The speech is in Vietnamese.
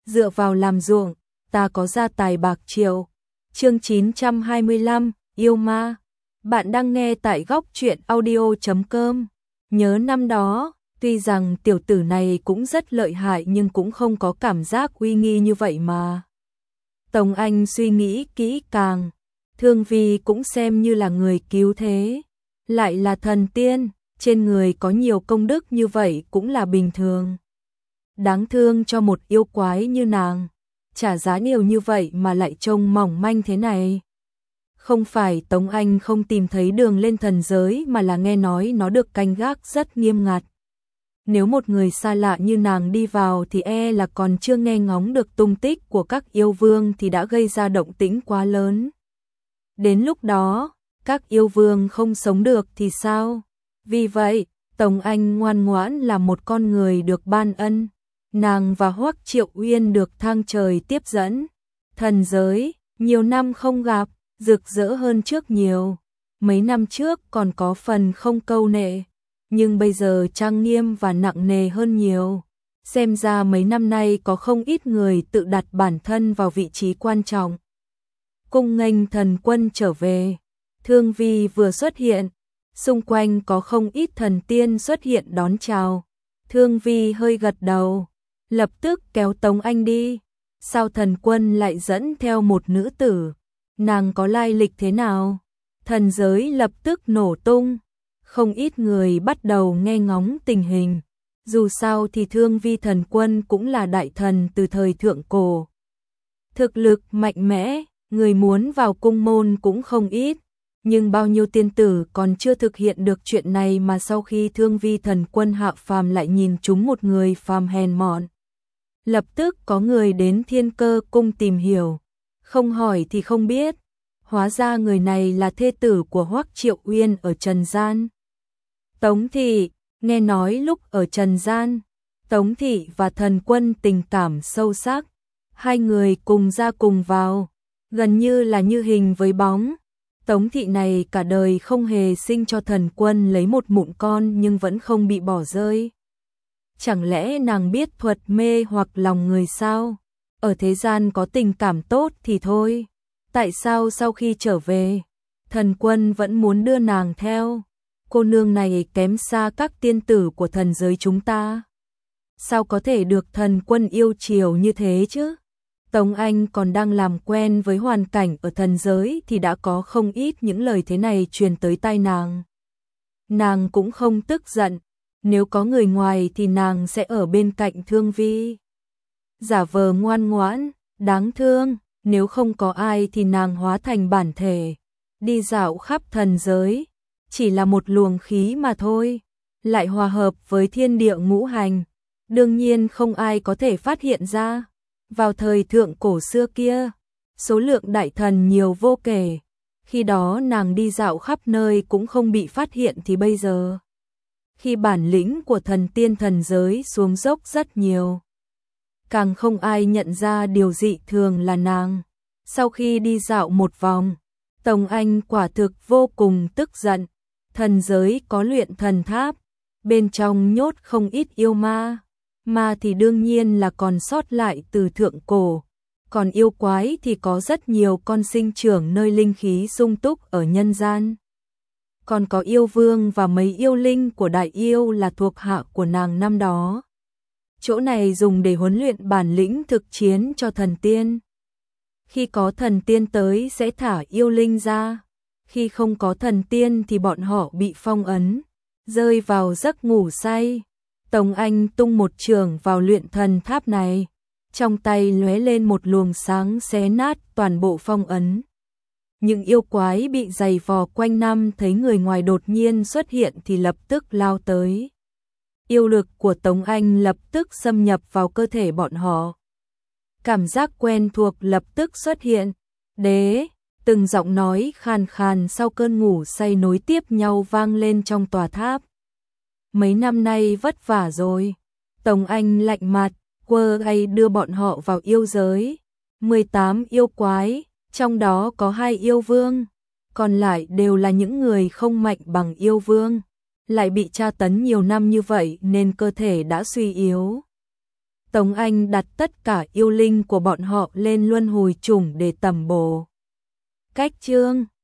dựa vào làm ruộng, ta có gia tài bạc triệu. Chương 925, yêu ma. Bạn đang nghe tại góc truyện audio.com. Nhớ năm đó, tuy rằng tiểu tử này cũng rất lợi hại nhưng cũng không có cảm giác uy nghi như vậy mà. Tống Anh suy nghĩ kỹ càng, Thương Vi cũng xem như là người cứu thế, lại là thần tiên, trên người có nhiều công đức như vậy cũng là bình thường. Đáng thương cho một yêu quái như nàng, trả giá nhiều như vậy mà lại trông mỏng manh thế này. Không phải Tống Anh không tìm thấy đường lên thần giới mà là nghe nói nó được canh gác rất nghiêm ngặt. Nếu một người xa lạ như nàng đi vào thì e là còn chưa nghe ngóng được tung tích của các yêu vương thì đã gây ra động tĩnh quá lớn. Đến lúc đó, các yêu vương không sống được thì sao? Vì vậy, Tống Anh ngoan ngoãn là một con người được ban ân. Nàng và Hoắc Triệu Uyên được thang trời tiếp dẫn. Thần giới, nhiều năm không gặp, rực rỡ hơn trước nhiều. Mấy năm trước còn có phần không câu nệ, nhưng bây giờ trang nghiêm và nặng nề hơn nhiều. Xem ra mấy năm nay có không ít người tự đặt bản thân vào vị trí quan trọng. Cung nghênh thần quân trở về. Thương Vi vừa xuất hiện, xung quanh có không ít thần tiên xuất hiện đón chào. Thương Vi hơi gật đầu, lập tức kéo Tống Anh đi. Sao thần quân lại dẫn theo một nữ tử? Nàng có lai lịch thế nào? Thần giới lập tức nổ tung. Không ít người bắt đầu nghe ngóng tình hình. Dù sao thì Thương Vi thần quân cũng là đại thần từ thời thượng cổ. Thực lực mạnh mẽ, người muốn vào cung môn cũng không ít. Nhưng bao nhiêu tiên tử còn chưa thực hiện được chuyện này mà sau khi Thương Vi thần quân hạ phàm lại nhìn chúng một người phàm hèn mọn. Lập tức có người đến Thiên Cơ cung tìm hiểu. Không hỏi thì không biết. Hóa ra người này là thê tử của Hoắc Triệu Uyên ở Trần Gian. Tống Thị, nghe nói lúc ở Trần Gian, Tống Thị và thần quân tình cảm sâu sắc. Hai người cùng ra cùng vào, gần như là như hình với bóng. Tống Thị này cả đời không hề sinh cho thần quân lấy một mụn con nhưng vẫn không bị bỏ rơi. Chẳng lẽ nàng biết thuật mê hoặc lòng người sao? Ở thế gian có tình cảm tốt thì thôi. Tại sao sau khi trở về, thần quân vẫn muốn đưa nàng theo? Cô nương này kém xa các tiên tử của thần giới chúng ta. Sao có thể được thần quân yêu chiều như thế chứ? Tống Anh còn đang làm quen với hoàn cảnh ở thần giới thì đã có không ít những lời thế này truyền tới tai nàng. Nàng cũng không tức giận, nếu có người ngoài thì nàng sẽ ở bên cạnh Thương Vi. Giả vờ ngoan ngoãn, đáng thương, nếu không có ai thì nàng hóa thành bản thể, đi dạo khắp thần giới, chỉ là một luồng khí mà thôi, lại hòa hợp với thiên địa ngũ hành, đương nhiên không ai có thể phát hiện ra. Vào thời thượng cổ xưa kia, số lượng đại thần nhiều vô kể, khi đó nàng đi dạo khắp nơi cũng không bị phát hiện thì bây giờ, khi bản lĩnh của thần tiên thần giới xuống dốc rất nhiều, càng không ai nhận ra điều dị thường là nàng. Sau khi đi dạo một vòng, Tống Anh quả thực vô cùng tức giận. Thần giới có luyện thần tháp, bên trong nhốt không ít yêu ma. Ma thì đương nhiên là còn sót lại từ thượng cổ, còn yêu quái thì có rất nhiều con sinh trưởng nơi linh khí sung túc ở nhân gian. Còn có yêu vương và mấy yêu linh của đại yêu là thuộc hạ của nàng năm đó. Chỗ này dùng để huấn luyện bản lĩnh thực chiến cho thần tiên. Khi có thần tiên tới sẽ thả yêu linh ra, khi không có thần tiên thì bọn họ bị phong ấn, rơi vào giấc ngủ say. Tống Anh tung một chưởng vào luyện thần tháp này, trong tay lóe lên một luồng sáng xé nát toàn bộ phong ấn. Những yêu quái bị giày vò quanh năm thấy người ngoài đột nhiên xuất hiện thì lập tức lao tới. Yêu lực của Tống Anh lập tức xâm nhập vào cơ thể bọn họ. Cảm giác quen thuộc lập tức xuất hiện. Đế, từng giọng nói khàn khàn sau cơn ngủ say nối tiếp nhau vang lên trong tòa tháp. Mấy năm nay vất vả rồi. Tống Anh lạnh mặt, quơ tay đưa bọn họ vào yêu giới. 18 yêu quái, trong đó có 2 yêu vương, còn lại đều là những người không mạnh bằng yêu vương, lại bị tra tấn nhiều năm như vậy nên cơ thể đã suy yếu. Tống Anh đặt tất cả yêu linh của bọn họ lên luân hồi chủng để tẩm bổ. Cách chương